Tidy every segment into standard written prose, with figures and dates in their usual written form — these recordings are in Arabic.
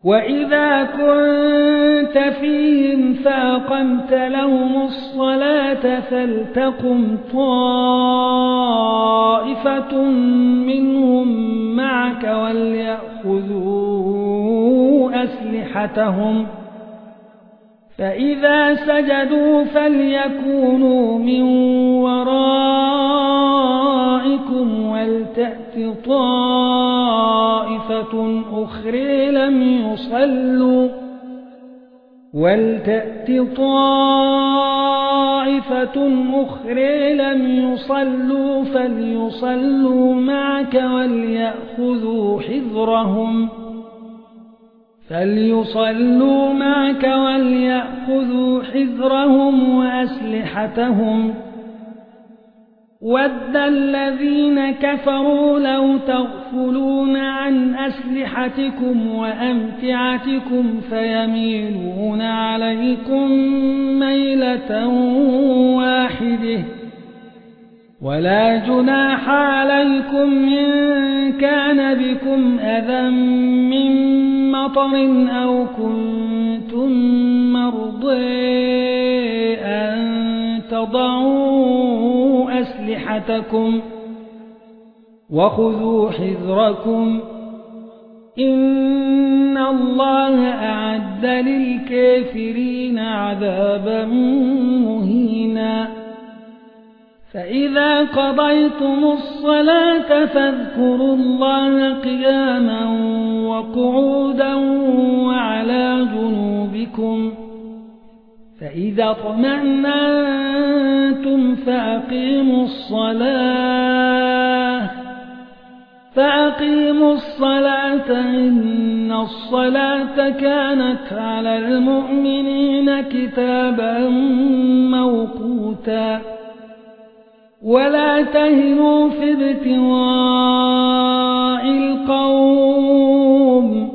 وإذا كنت فيهم فأقمت لهم الصلاة فلتقم طائفة منهم معك وليأخذوا أسلحتهم فإذا سجدوا فليكونوا من ورائكم ولتأت طائفة أخرى لم يصلوا فليصلوا معك وليأخذوا حذرهم وأسلحتهم ود الذين كفروا لو تغفلون عن أسلحتكم وأمتعتكم فيميلون عليكم ميلة واحدة ولا جناح عليكم إن كان بكم أذى من مطر أو كنتم مرضى أن تضعوا أسلحتكم وخذوا حذركم إن الله أعد للكافرين عذابا مهينا فإذا قضيتم الصلاة فاذكروا الله قياما وقعودا وعلى جنوبكم فإذا اطمأننتم فأقيموا الصلاة إن الصلاة كانت على المؤمنين كتابا موقوتا ولا تهنوا في ابتغاء القوم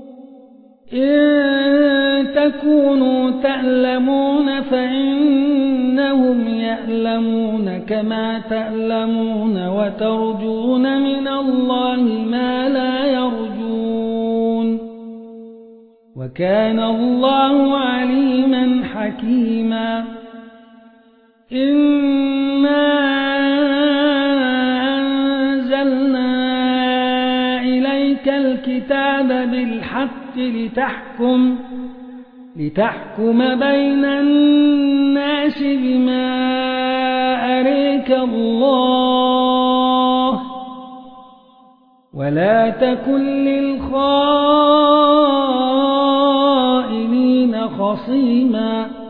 إن تكونوا تألمون فإنهم يألمون كما تألمون وترجون من الله ما لا يرجون وكان الله عليما حكيما إنا أنزلنا إليك الكتاب بالحق لتحكم بين الناس بما أريك الله ولا تكن للخائنين خصيما